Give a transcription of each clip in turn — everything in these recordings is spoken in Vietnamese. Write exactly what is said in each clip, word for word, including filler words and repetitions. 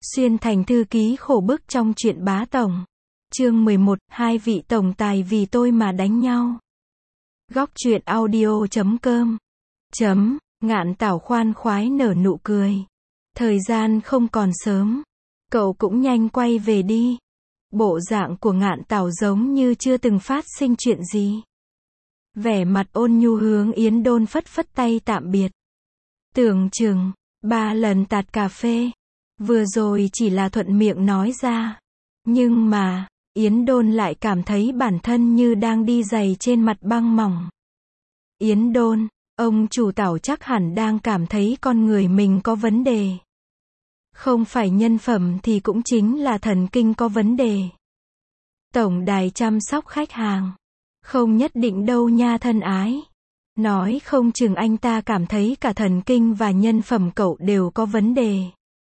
Xuyên thành thư ký khổ bức trong chuyện Bá Tổng. Chương mười một, hai vị tổng tài vì tôi mà đánh nhau. Góc truyện audio chấm com. Chấm, Ngạn Tảo khoan khoái nở nụ cười. Thời gian không còn sớm. Cậu cũng nhanh quay về đi. Bộ dạng của Ngạn Tảo giống như chưa từng phát sinh chuyện gì. Vẻ mặt ôn nhu hướng Yến Đôn phất phất tay tạm biệt. Tưởng chừng, ba lần tạt cà phê. Vừa rồi chỉ là thuận miệng nói ra. Nhưng mà, Yến Đôn lại cảm thấy bản thân như đang đi giày trên mặt băng mỏng. Yến Đôn, ông chủ Tảo chắc hẳn đang cảm thấy con người mình có vấn đề. Không phải nhân phẩm thì cũng chính là thần kinh có vấn đề. Tổng đài chăm sóc khách hàng. Không nhất định đâu nha thân ái. Nói không chừng anh ta cảm thấy cả thần kinh và nhân phẩm cậu đều có vấn đề.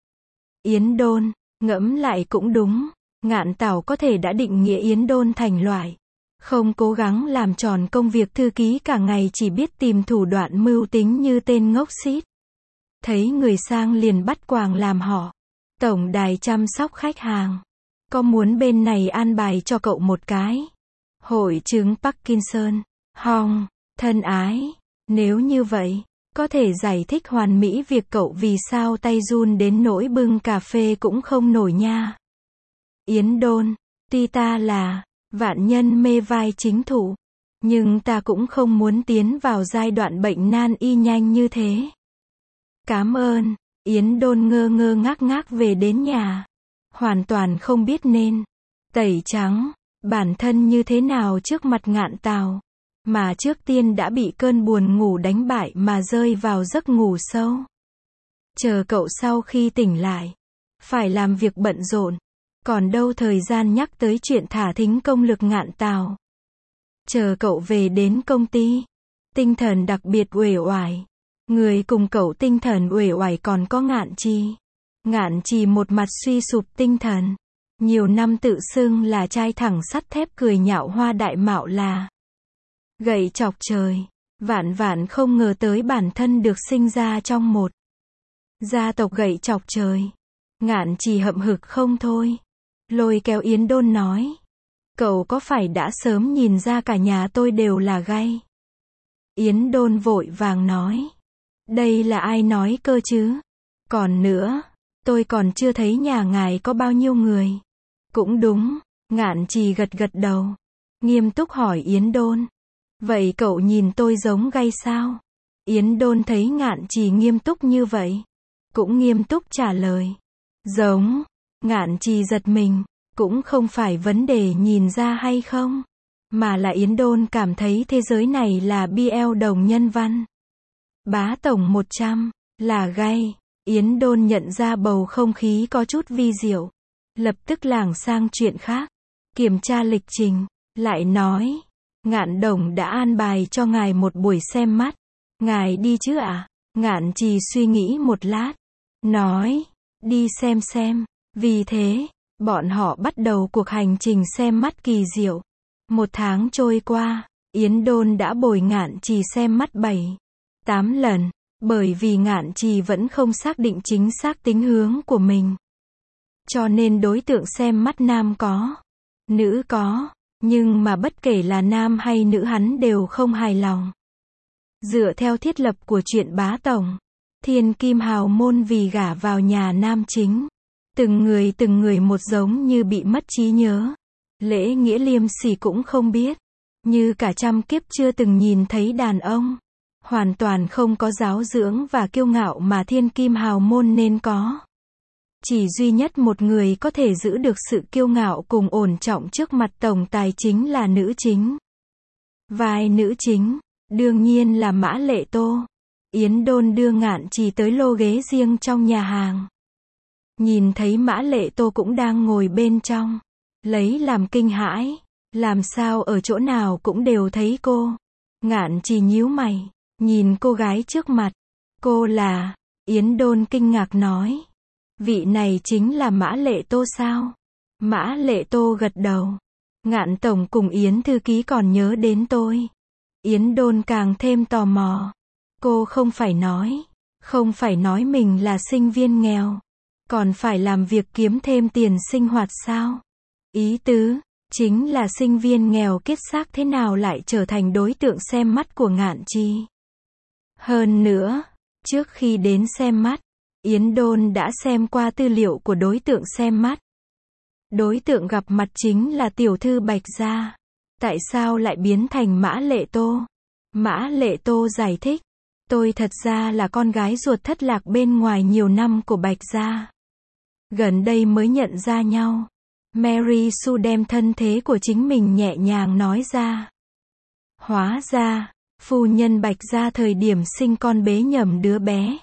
Yến Đôn, ngẫm lại cũng đúng. Ngạn Tảo có thể đã định nghĩa Yến Đôn thành loại không cố gắng làm tròn công việc thư ký cả ngày chỉ biết tìm thủ đoạn mưu tính như tên ngốc xít. Thấy người sang liền bắt quàng làm họ. Tổng đài chăm sóc khách hàng. Có muốn bên này an bài cho cậu một cái hội chứng Parkinson? Hong, thân ái. Nếu như vậy, có thể giải thích hoàn mỹ việc cậu vì sao tay run đến nỗi bưng cà phê cũng không nổi nha. Yến Đôn, tuy ta là vạn nhân mê vai chính thủ, nhưng ta cũng không muốn tiến vào giai đoạn bệnh nan y nhanh như thế. Cảm ơn. Yến Đôn ngơ ngơ ngác ngác về đến nhà. Hoàn toàn không biết nên tẩy trắng bản thân như thế nào trước mặt Ngạn Tảo. Mà trước tiên đã bị cơn buồn ngủ đánh bại mà rơi vào giấc ngủ sâu. Chờ cậu sau khi tỉnh lại. Phải làm việc bận rộn. Còn đâu thời gian nhắc tới chuyện thả thính công lực Ngạn Tảo. Chờ cậu về đến công ty. Tinh thần đặc biệt uể oải. Người cùng cậu tinh thần uể oải còn có Ngạn Trì. Ngạn Trì một mặt suy sụp tinh thần. Nhiều năm tự xưng là trai thẳng sắt thép cười nhạo Hoa Đại Mạo là gậy chọc trời. Vạn vạn không ngờ tới bản thân được sinh ra trong một gia tộc gậy chọc trời. Ngạn Trì hậm hực không thôi. Lôi kéo Yến Đôn nói. Cậu có phải đã sớm nhìn ra cả nhà tôi đều là gay? Yến Đôn vội vàng nói. Đây là ai nói cơ chứ? Còn nữa, tôi còn chưa thấy nhà ngài có bao nhiêu người. Cũng đúng. Ngạn Trì gật gật đầu. Nghiêm túc hỏi Yến Đôn. Vậy cậu nhìn tôi giống gay sao? Yến Đôn thấy Ngạn Trì nghiêm túc như vậy. Cũng nghiêm túc trả lời. Giống. Ngạn Trì giật mình. Cũng không phải vấn đề nhìn ra hay không. Mà là Yến Đôn cảm thấy thế giới này là bê lờ đồng nhân văn. Bá Tổng một trăm. Là gay. Yến Đôn nhận ra bầu không khí có chút vi diệu. Lập tức lảng sang chuyện khác. Kiểm tra lịch trình. Lại nói. Ngạn Đồng đã an bài cho ngài một buổi xem mắt. Ngài đi chứ ạ? À? Ngạn Trì suy nghĩ một lát. Nói. Đi xem xem. Vì thế, bọn họ bắt đầu cuộc hành trình xem mắt kỳ diệu. Một tháng trôi qua, Yến Đôn đã bồi Ngạn Trì xem mắt bảy, tám lần. Bởi vì Ngạn Trì vẫn không xác định chính xác tính hướng của mình. Cho nên đối tượng xem mắt nam có, nữ có. Nhưng mà bất kể là nam hay nữ hắn đều không hài lòng. Dựa theo thiết lập của chuyện Bá Tổng, thiên kim hào môn vì gả vào nhà nam chính. Từng người từng người một giống như bị mất trí nhớ. Lễ nghĩa liêm sỉ cũng không biết. Như cả trăm kiếp chưa từng nhìn thấy đàn ông. Hoàn toàn không có giáo dưỡng và kiêu ngạo mà thiên kim hào môn nên có. Chỉ duy nhất một người có thể giữ được sự kiêu ngạo cùng ổn trọng trước mặt tổng tài chính là nữ chính. Vai nữ chính, đương nhiên là Mã Lệ Tô. Yến Đôn đưa Ngạn Trì tới lô ghế riêng trong nhà hàng. Nhìn thấy Mã Lệ Tô cũng đang ngồi bên trong. Lấy làm kinh hãi. Làm sao ở chỗ nào cũng đều thấy cô. Ngạn Trì nhíu mày. Nhìn cô gái trước mặt. Cô là... Yến Đôn kinh ngạc nói. Vị này chính là Mã Lệ Tô sao? Mã Lệ Tô gật đầu. Ngạn Tổng cùng Yến thư ký còn nhớ đến tôi. Yến Đôn càng thêm tò mò. Cô không phải nói. Không phải nói mình là sinh viên nghèo. Còn phải làm việc kiếm thêm tiền sinh hoạt sao? Ý tứ, chính là sinh viên nghèo kiết xác thế nào lại trở thành đối tượng xem mắt của Ngạn Trì. Hơn nữa, trước khi đến xem mắt, Yến Đôn đã xem qua tư liệu của đối tượng xem mắt. Đối tượng gặp mặt chính là tiểu thư Bạch Gia. Tại sao lại biến thành Mã Lệ Tô? Mã Lệ Tô giải thích, tôi thật ra là con gái ruột thất lạc bên ngoài nhiều năm của Bạch Gia. Gần đây mới nhận ra nhau. Mary Sue đem thân thế của chính mình nhẹ nhàng nói ra. Hóa ra, phu nhân Bạch Gia thời điểm sinh con bế nhầm đứa bé.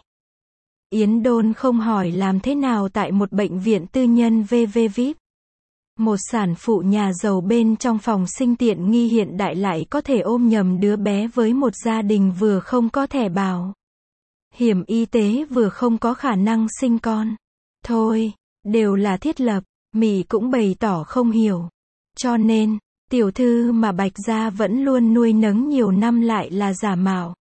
Yến Đôn không hỏi làm thế nào tại một bệnh viện tư nhân vê vê vê i pê. Một sản phụ nhà giàu bên trong phòng sinh tiện nghi hiện đại lại có thể ôm nhầm đứa bé với một gia đình vừa không có thẻ bảo hiểm y tế vừa không có khả năng sinh con. Thôi, đều là thiết lập, Mỹ cũng bày tỏ không hiểu. Cho nên, tiểu thư mà Bạch Gia vẫn luôn nuôi nấng nhiều năm lại là giả mạo.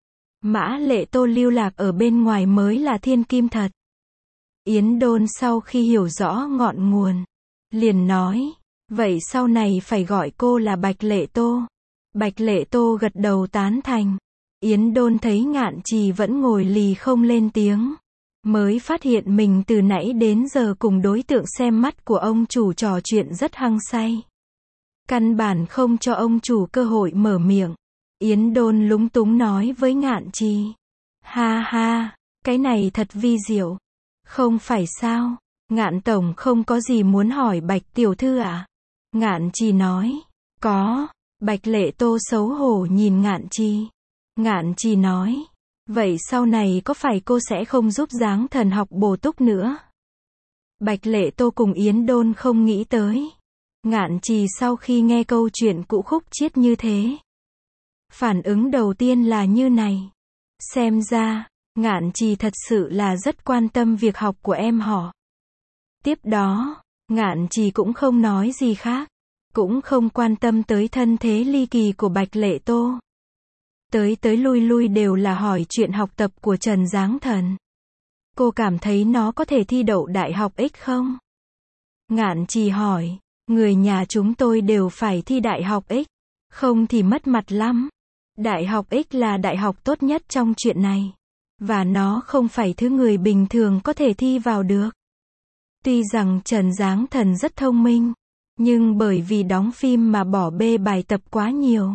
Mã Lệ Tô lưu lạc ở bên ngoài mới là thiên kim thật. Yến Đôn sau khi hiểu rõ ngọn nguồn, liền nói, vậy sau này phải gọi cô là Bạch Lệ Tô. Bạch Lệ Tô gật đầu tán thành. Yến Đôn thấy Ngạn Trì vẫn ngồi lì không lên tiếng, mới phát hiện mình từ nãy đến giờ cùng đối tượng xem mắt của ông chủ trò chuyện rất hăng say. Căn bản không cho ông chủ cơ hội mở miệng. Yến Đôn lúng túng nói với Ngạn Trì. Ha ha, cái này thật vi diệu. Không phải sao, Ngạn tổng không có gì muốn hỏi Bạch tiểu thư à? Ngạn Trì nói. Có. Bạch Lệ Tô xấu hổ nhìn Ngạn Trì. Ngạn Trì nói. Vậy sau này có phải cô sẽ không giúp Giáng Thần học bổ túc nữa? Bạch Lệ Tô cùng Yến Đôn không nghĩ tới. Ngạn Trì sau khi nghe câu chuyện cũ khúc chiết như thế, phản ứng đầu tiên là như này. Xem ra, Ngạn Trì thật sự là rất quan tâm việc học của em họ. Tiếp đó, Ngạn Trì cũng không nói gì khác, cũng không quan tâm tới thân thế ly kỳ của Bạch Lệ Tô. Tới tới lui lui đều là hỏi chuyện học tập của Trần Giáng Thần. Cô cảm thấy nó có thể thi đậu đại học X không? Ngạn Trì hỏi, người nhà chúng tôi đều phải thi đại học X, không thì mất mặt lắm. Đại học X là đại học tốt nhất trong chuyện này. Và nó không phải thứ người bình thường có thể thi vào được. Tuy rằng Trần Giáng Thần rất thông minh, nhưng bởi vì đóng phim mà bỏ bê bài tập quá nhiều.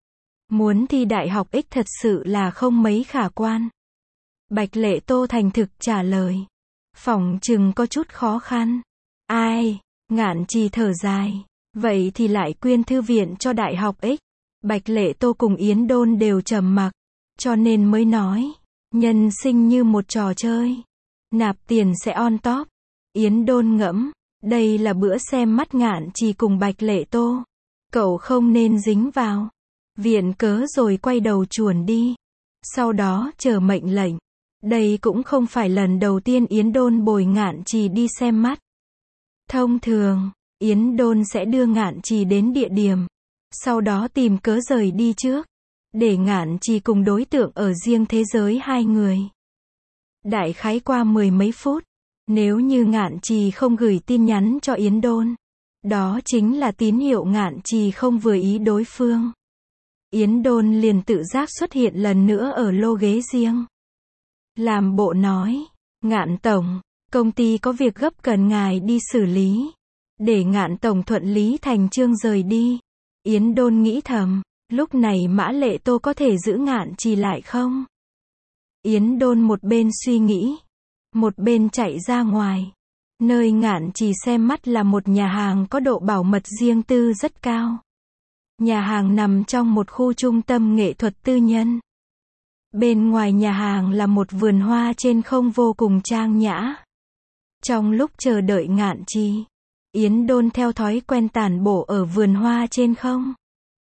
Muốn thi đại học X thật sự là không mấy khả quan. Bạch Lệ Tô thành thực trả lời. Phỏng chừng có chút khó khăn. Ai? Ngạn Trì thở dài. Vậy thì lại quyên thư viện cho đại học X. Bạch Lệ Tô cùng Yến Đôn đều trầm mặc. Cho nên mới nói. Nhân sinh như một trò chơi. Nạp tiền sẽ on top. Yến Đôn ngẫm. Đây là bữa xem mắt Ngạn Trì cùng Bạch Lệ Tô. Cậu không nên dính vào. Viện cớ rồi quay đầu chuồn đi. Sau đó chờ mệnh lệnh. Đây cũng không phải lần đầu tiên Yến Đôn bồi Ngạn Trì đi xem mắt. Thông thường, Yến Đôn sẽ đưa Ngạn Trì đến địa điểm. Sau đó tìm cớ rời đi trước. Để Ngạn Trì cùng đối tượng ở riêng thế giới hai người. Đại khái qua mười mấy phút. Nếu như Ngạn Trì không gửi tin nhắn cho Yến Đôn, đó chính là tín hiệu Ngạn Trì không vừa ý đối phương. Yến Đôn liền tự giác xuất hiện lần nữa ở lô ghế riêng. Làm bộ nói, Ngạn tổng, công ty có việc gấp cần ngài đi xử lý. Để Ngạn tổng thuận lý thành chương rời đi. Yến Đôn nghĩ thầm, lúc này Mã Lệ Tô có thể giữ Ngạn Trì lại không? Yến Đôn một bên suy nghĩ, một bên chạy ra ngoài. Nơi Ngạn Trì xem mắt là một nhà hàng có độ bảo mật riêng tư rất cao. Nhà hàng nằm trong một khu trung tâm nghệ thuật tư nhân. Bên ngoài nhà hàng là một vườn hoa trên không vô cùng trang nhã. Trong lúc chờ đợi Ngạn Trì, Yến Đôn theo thói quen tản bộ ở vườn hoa trên không.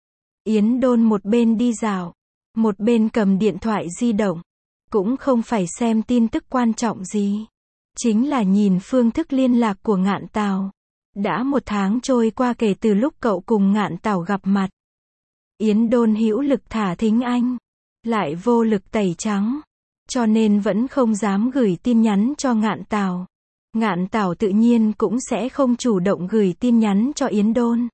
Yến Đôn một bên đi dạo, một bên cầm điện thoại di động. Cũng không phải xem tin tức quan trọng gì. Chính là nhìn phương thức liên lạc của Ngạn Tào. Đã một tháng trôi qua kể từ lúc cậu cùng Ngạn Tào gặp mặt. Yến Đôn hữu lực thả thính anh, lại vô lực tẩy trắng. Cho nên vẫn không dám gửi tin nhắn cho Ngạn Tào. Ngạn Tảo tự nhiên cũng sẽ không chủ động gửi tin nhắn cho Yến Đôn.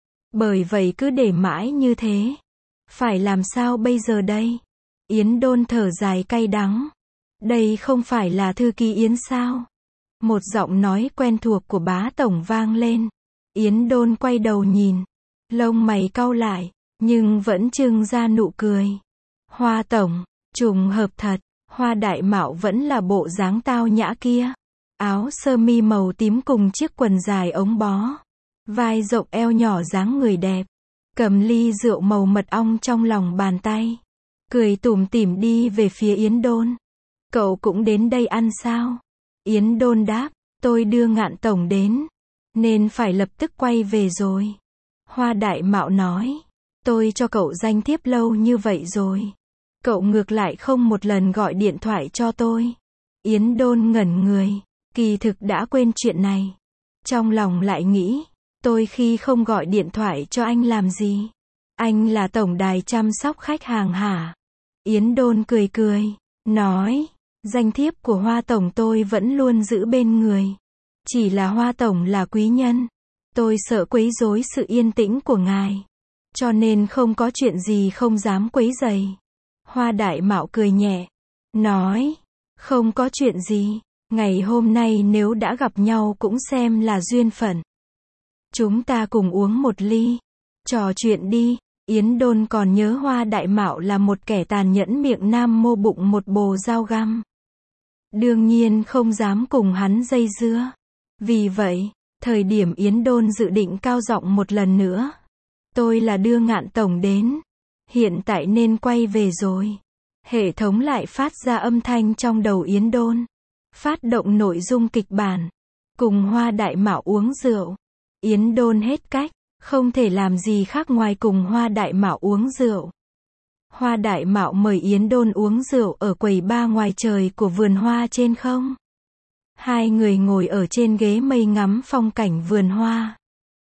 Bởi vậy cứ để mãi như thế. Phải làm sao bây giờ đây? Yến Đôn thở dài cay đắng. Đây không phải là thư ký Yến sao? Một giọng nói quen thuộc của bá tổng vang lên. Yến Đôn quay đầu nhìn. Lông mày cau lại, nhưng vẫn trưng ra nụ cười. Hoa tổng, trùng hợp thật. Hoa Đại Mạo vẫn là bộ dáng tao nhã kia. Áo sơ mi màu tím cùng chiếc quần dài ống bó. Vai rộng eo nhỏ dáng người đẹp. Cầm ly rượu màu mật ong trong lòng bàn tay. Cười tủm tỉm đi về phía Yến Đôn. Cậu cũng đến đây ăn sao? Yến Đôn đáp, tôi đưa Ngạn tổng đến. Nên phải lập tức quay về rồi. Hoa Đại Mạo nói, tôi cho cậu danh thiếp lâu như vậy rồi. Cậu ngược lại không một lần gọi điện thoại cho tôi. Yến Đôn ngẩn người, kỳ thực đã quên chuyện này. Trong lòng lại nghĩ, tôi khi không gọi điện thoại cho anh làm gì? Anh là tổng đài chăm sóc khách hàng hả? Yến Đôn cười cười, nói, danh thiếp của Hoa tổng tôi vẫn luôn giữ bên người. Chỉ là Hoa tổng là quý nhân. Tôi sợ quấy rối sự yên tĩnh của ngài. Cho nên không có chuyện gì không dám quấy rầy. Hoa Đại Mạo cười nhẹ, nói, không có chuyện gì, ngày hôm nay nếu đã gặp nhau cũng xem là duyên phận. Chúng ta cùng uống một ly, trò chuyện đi. Yến Đôn còn nhớ Hoa Đại Mạo là một kẻ tàn nhẫn miệng nam mô bụng một bồ dao găm. Đương nhiên không dám cùng hắn dây dưa. Vì vậy, thời điểm Yến Đôn dự định cao giọng một lần nữa. Tôi là đưa Ngạn tổng đến. Hiện tại nên quay về rồi. Hệ thống lại phát ra âm thanh trong đầu Yến Đôn. Phát động nội dung kịch bản. Cùng Hoa Đại Mạo uống rượu. Yến Đôn hết cách. Không thể làm gì khác ngoài cùng Hoa Đại Mạo uống rượu. Hoa Đại Mạo mời Yến Đôn uống rượu ở quầy bar ngoài trời của vườn hoa trên không. Hai người ngồi ở trên ghế mây ngắm phong cảnh vườn hoa.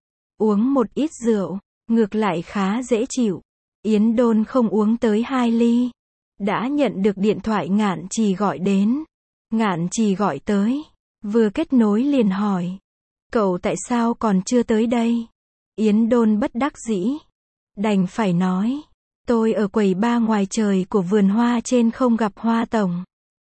Uống một ít rượu, ngược lại khá dễ chịu. Yến Đôn không uống tới hai ly. Đã nhận được điện thoại Ngạn Trì gọi đến. Ngạn Trì gọi tới. Vừa kết nối liền hỏi. Cậu tại sao còn chưa tới đây? Yến Đôn bất đắc dĩ. Đành phải nói. Tôi ở quầy bar ngoài trời của vườn hoa trên không gặp Hoa tổng.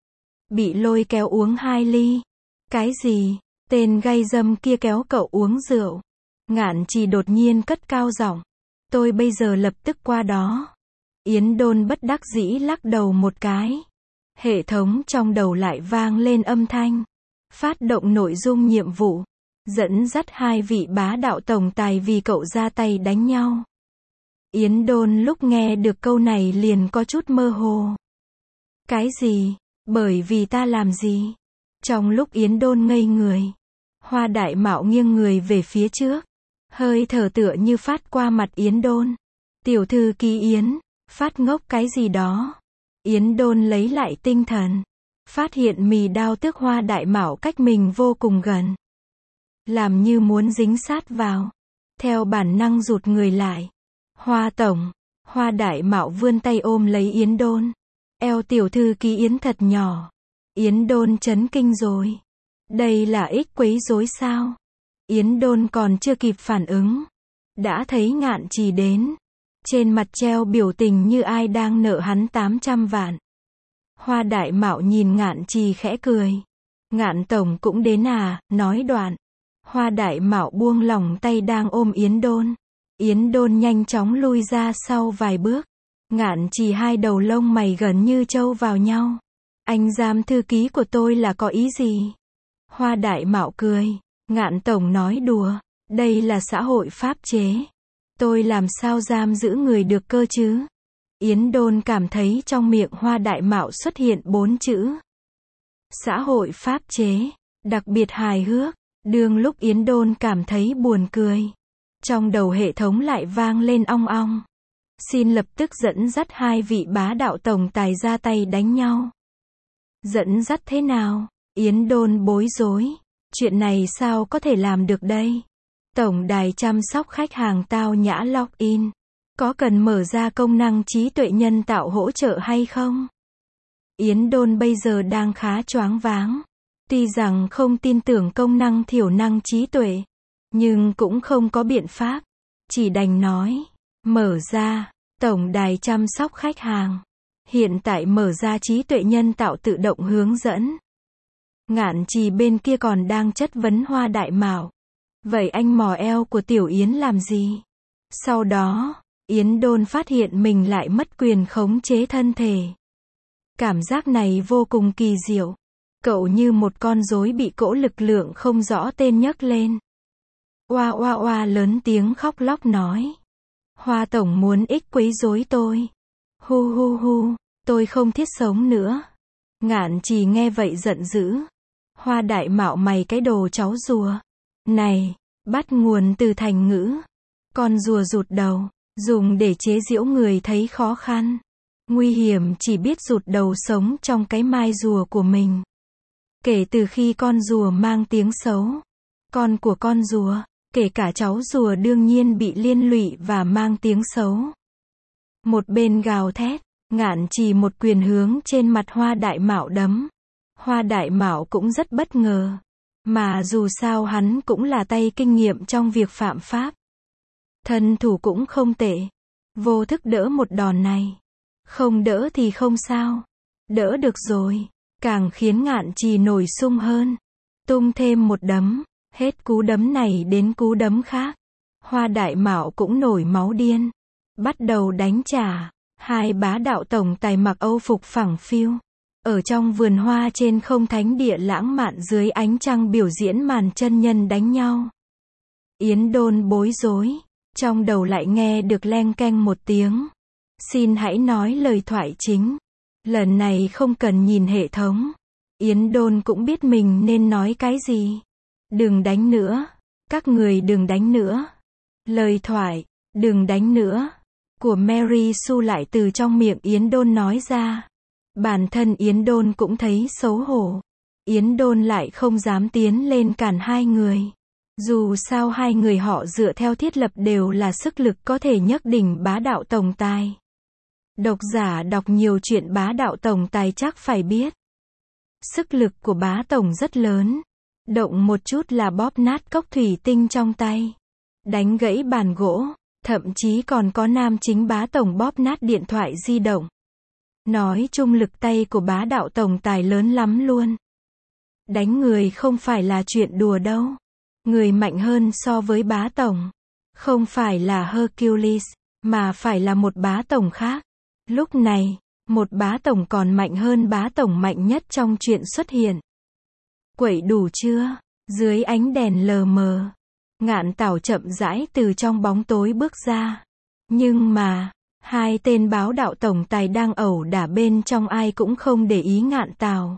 Bị lôi kéo uống hai ly. Cái gì? Tên gay dâm kia kéo cậu uống rượu. Ngạn Trì đột nhiên cất cao giọng. Tôi bây giờ lập tức qua đó. Yến Đôn bất đắc dĩ lắc đầu một cái. Hệ thống trong đầu lại vang lên âm thanh. Phát động nội dung nhiệm vụ. Dẫn dắt hai vị bá đạo tổng tài vì cậu ra tay đánh nhau. Yến Đôn lúc nghe được câu này liền có chút mơ hồ. Cái gì? Bởi vì ta làm gì? Trong lúc Yến Đôn ngây người, Hoa Đại Mạo nghiêng người về phía trước. Hơi thở tựa như phát qua mặt Yến Đôn. Tiểu thư ký Yến, phát ngốc cái gì đó. Yến Đôn lấy lại tinh thần. Phát hiện mì đao tước Hoa Đại Mạo cách mình vô cùng gần. Làm như muốn dính sát vào. Theo bản năng rụt người lại. Hoa tổng. Hoa Đại Mạo vươn tay ôm lấy Yến Đôn. Eo tiểu thư ký Yến thật nhỏ. Yến Đôn chấn kinh rồi. Đây là ích quấy rối sao? Yến Đôn còn chưa kịp phản ứng. Đã thấy Ngạn Trì đến. Trên mặt treo biểu tình như ai đang nợ hắn tám trăm vạn. Hoa Đại Mạo nhìn Ngạn Trì khẽ cười. Ngạn tổng cũng đến à, nói đoạn. Hoa Đại Mạo buông lỏng tay đang ôm Yến Đôn. Yến Đôn nhanh chóng lui ra sau vài bước. Ngạn Trì hai đầu lông mày gần như trâu vào nhau. Anh giam thư ký của tôi là có ý gì? Hoa Đại Mạo cười. Ngạn tổng nói đùa. Đây là xã hội pháp chế. Tôi làm sao giam giữ người được cơ chứ? Yến Đôn cảm thấy trong miệng Hoa Đại Mạo xuất hiện bốn chữ. Xã hội pháp chế. Đặc biệt hài hước. Đương lúc Yến Đôn cảm thấy buồn cười. Trong đầu hệ thống lại vang lên ong ong. Xin lập tức dẫn dắt hai vị bá đạo tổng tài ra tay đánh nhau. Dẫn dắt thế nào? Yến Đôn bối rối. Chuyện này sao có thể làm được đây? Tổng đài chăm sóc khách hàng tao nhã login. Có cần mở ra công năng trí tuệ nhân tạo hỗ trợ hay không? Yến Đôn bây giờ đang khá choáng váng. Tuy rằng không tin tưởng công năng thiểu năng trí tuệ, nhưng cũng không có biện pháp. Chỉ đành nói, mở ra, tổng đài chăm sóc khách hàng. Hiện tại mở ra trí tuệ nhân tạo tự động hướng dẫn. Ngạn Trì bên kia còn đang chất vấn Hoa Đại Mạo. Vậy anh mò eo của Tiểu Yến làm gì? Sau đó, Yến Đôn phát hiện mình lại mất quyền khống chế thân thể. Cảm giác này vô cùng kỳ diệu. Cậu như một con rối bị cỗ lực lượng không rõ tên nhấc lên. Oa oa oa lớn tiếng khóc lóc nói. Hoa tổng muốn ích quấy rối tôi. Hu hu hu, tôi không thiết sống nữa. Ngạn Trì nghe vậy giận dữ. Hoa Đại Mạo mày cái đồ cháu rùa. Này, bắt nguồn từ thành ngữ. Con rùa rụt đầu, dùng để chế giễu người thấy khó khăn. Nguy hiểm chỉ biết rụt đầu sống trong cái mai rùa của mình. Kể từ khi con rùa mang tiếng xấu, con của con rùa, kể cả cháu rùa đương nhiên bị liên lụy và mang tiếng xấu. Một bên gào thét, Ngạn Trì một quyền hướng trên mặt Hoa Đại Mạo đấm. Hoa Đại Mạo cũng rất bất ngờ. Mà dù sao hắn cũng là tay kinh nghiệm trong việc phạm pháp. Thân thủ cũng không tệ. Vô thức đỡ một đòn này. Không đỡ thì không sao. Đỡ được rồi. Càng khiến Ngạn Trì nổi sung hơn. Tung thêm một đấm. Hết cú đấm này đến cú đấm khác. Hoa Đại Mạo cũng nổi máu điên. Bắt đầu đánh trả. Hai bá đạo tổng tài mặc Âu phục phẳng phiu. Ở trong vườn hoa trên không thánh địa lãng mạn dưới ánh trăng biểu diễn màn chân nhân đánh nhau. Yến Đôn bối rối. Trong đầu lại nghe được leng keng một tiếng. Xin hãy nói lời thoại chính. Lần này không cần nhìn hệ thống. Yến Đôn cũng biết mình nên nói cái gì. Đừng đánh nữa. Các người đừng đánh nữa. Lời thoại, đừng đánh nữa. Của Mary Sue lại từ trong miệng Yến Đôn nói ra. Bản thân Yến Đôn cũng thấy xấu hổ. Yến Đôn lại không dám tiến lên cản hai người. Dù sao hai người họ dựa theo thiết lập đều là sức lực có thể nhấc đỉnh bá đạo tổng tài. Độc giả đọc nhiều chuyện bá đạo tổng tài chắc phải biết. Sức lực của bá tổng rất lớn. Động một chút là bóp nát cốc thủy tinh trong tay. Đánh gãy bàn gỗ. Thậm chí còn có nam chính bá tổng bóp nát điện thoại di động. Nói chung lực tay của bá đạo tổng tài lớn lắm luôn. Đánh người không phải là chuyện đùa đâu. Người mạnh hơn so với bá tổng. Không phải là Hercules, mà phải là một bá tổng khác. Lúc này, một bá tổng còn mạnh hơn bá tổng mạnh nhất trong chuyện xuất hiện. Quậy đủ chưa? Dưới ánh đèn lờ mờ. Ngạn Tảo chậm rãi từ trong bóng tối bước ra. Nhưng mà, hai tên báo đạo tổng tài đang ẩu đả bên trong ai cũng không để ý Ngạn Tảo.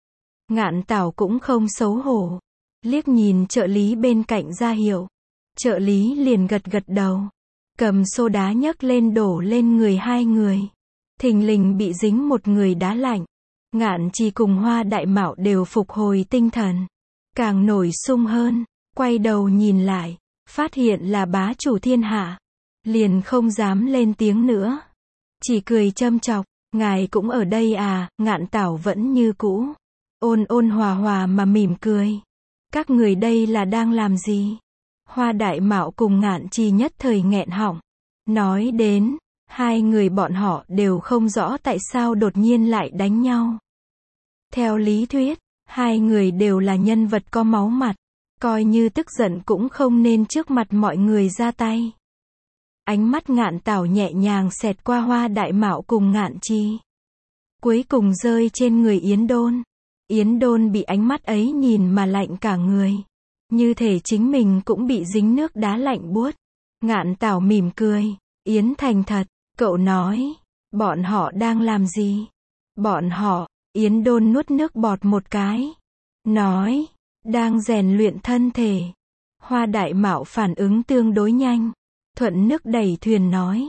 Ngạn Tảo cũng không xấu hổ. Liếc nhìn trợ lý bên cạnh ra hiệu. Trợ lý liền gật gật đầu. Cầm xô đá nhấc lên đổ lên người hai người. Thình lình bị dính một người đá lạnh. Ngạn Trì cùng Hoa Đại Mạo đều phục hồi tinh thần. Càng nổi sung hơn. Quay đầu nhìn lại. Phát hiện là bá chủ thiên hạ. Liền không dám lên tiếng nữa. Chỉ cười châm chọc. Ngài cũng ở đây à? Ngạn Tảo vẫn như cũ. Ôn ôn hòa hòa mà mỉm cười. Các người đây là đang làm gì? Hoa Đại Mạo cùng Ngạn Trì nhất thời nghẹn họng. Nói đến, hai người bọn họ đều không rõ tại sao đột nhiên lại đánh nhau. Theo lý thuyết, hai người đều là nhân vật có máu mặt. Coi như tức giận cũng không nên trước mặt mọi người ra tay. Ánh mắt Ngạn Tảo nhẹ nhàng xẹt qua Hoa Đại Mạo cùng Ngạn Trì. Cuối cùng rơi trên người Yến Đôn. Yến Đôn bị ánh mắt ấy nhìn mà lạnh cả người. Như thể chính mình cũng bị dính nước đá lạnh buốt. Ngạn Tảo mỉm cười. Yến thành thật, cậu nói. Bọn họ đang làm gì? Bọn họ, Yến Đôn nuốt nước bọt một cái. Nói, đang rèn luyện thân thể. Hoa Đại Mạo phản ứng tương đối nhanh. Thuận nước đẩy thuyền nói.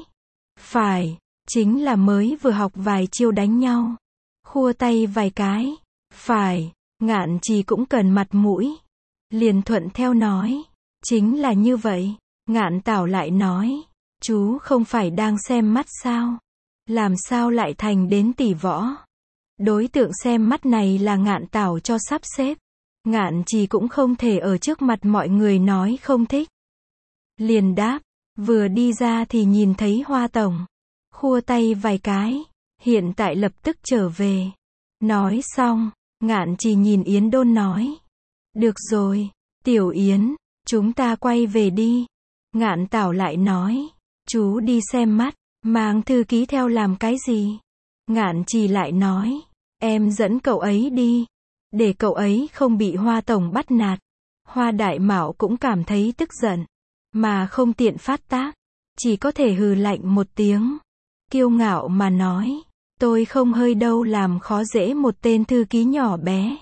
Phải, chính là mới vừa học vài chiêu đánh nhau. Khua tay vài cái. Phải, Ngạn Trì cũng cần mặt mũi. Liền thuận theo nói. Chính là như vậy. Ngạn Tảo lại nói. Chú không phải đang xem mắt sao? Làm sao lại thành đến tỷ võ? Đối tượng xem mắt này là Ngạn Tảo cho sắp xếp. Ngạn Trì cũng không thể ở trước mặt mọi người nói không thích. Liền đáp, vừa đi ra thì nhìn thấy Hoa tổng. Khua tay vài cái, hiện tại lập tức trở về. Nói xong, Ngạn Trì nhìn Yến Đôn nói. Được rồi, Tiểu Yến, chúng ta quay về đi. Ngạn Tảo lại nói, chú đi xem mắt, mang thư ký theo làm cái gì? Ngạn Trì lại nói, em dẫn cậu ấy đi, để cậu ấy không bị Hoa tổng bắt nạt. Hoa Đại Mạo cũng cảm thấy tức giận, mà không tiện phát tác, chỉ có thể hừ lạnh một tiếng, kiêu ngạo mà nói, tôi không hơi đâu làm khó dễ một tên thư ký nhỏ bé.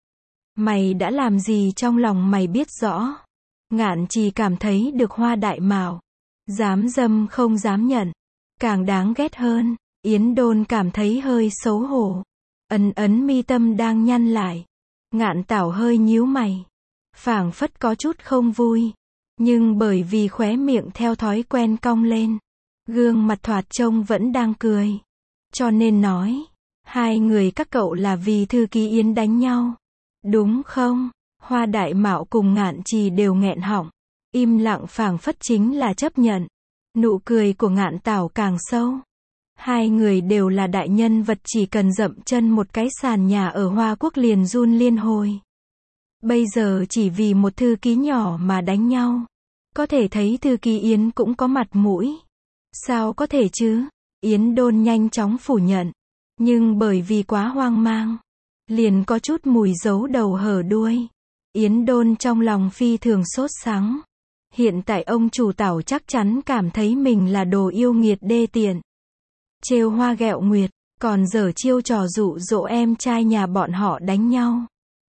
Mày đã làm gì trong lòng mày biết rõ. Ngạn Trì cảm thấy được Hoa Đại Mạo dám dâm không dám nhận, càng đáng ghét hơn. Yến Đôn cảm thấy hơi xấu hổ, ấn ấn mi tâm đang nhăn lại. Ngạn Tảo hơi nhíu mày, phảng phất có chút không vui, nhưng bởi vì khóe miệng theo thói quen cong lên, gương mặt thoạt trông vẫn đang cười, cho nên nói, hai người các cậu là vì thư ký Yến đánh nhau, đúng không? Hoa Đại Mạo cùng Ngạn Trì đều nghẹn họng, im lặng phảng phất chính là chấp nhận. Nụ cười của Ngạn Tảo càng sâu. Hai người đều là đại nhân vật, chỉ cần dậm chân một cái sàn nhà ở Hoa Quốc liền run liên hồi. Bây giờ chỉ vì một thư ký nhỏ mà đánh nhau. Có thể thấy thư ký Yến cũng có mặt mũi. Sao có thể chứ? Yến Đôn nhanh chóng phủ nhận. Nhưng bởi vì quá hoang mang, liền có chút mùi giấu đầu hở đuôi. Yến Đôn trong lòng phi thường sốt sắng. Hiện tại ông chủ Tảo chắc chắn cảm thấy mình là đồ yêu nghiệt đê tiện. Trêu hoa ghẹo nguyệt, còn giở chiêu trò dụ dỗ em trai nhà bọn họ đánh nhau.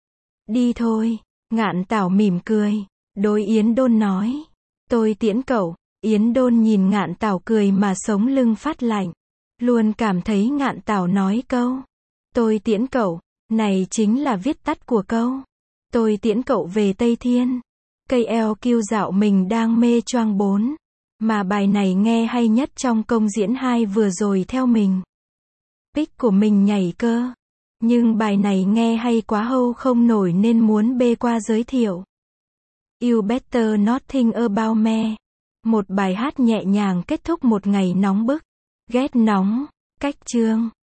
Đi thôi, Ngạn Tảo mỉm cười, đối Yến Đôn nói. Tôi tiễn cậu. Yến Đôn nhìn Ngạn Tảo cười mà sống lưng phát lạnh. Luôn cảm thấy Ngạn Tảo nói câu tôi tiễn cậu, này chính là viết tắt của câu tôi tiễn cậu về Tây Thiên. Cây eo kiêu dạo mình đang mê choang bốn. Mà bài này nghe hay nhất trong công diễn hai vừa rồi theo mình. Pick của mình nhảy cơ. Nhưng bài này nghe hay quá hâu không nổi nên muốn bê qua giới thiệu. You Better Not Think About Me. Một bài hát nhẹ nhàng kết thúc một ngày nóng bức. Ghét nóng, cách chương.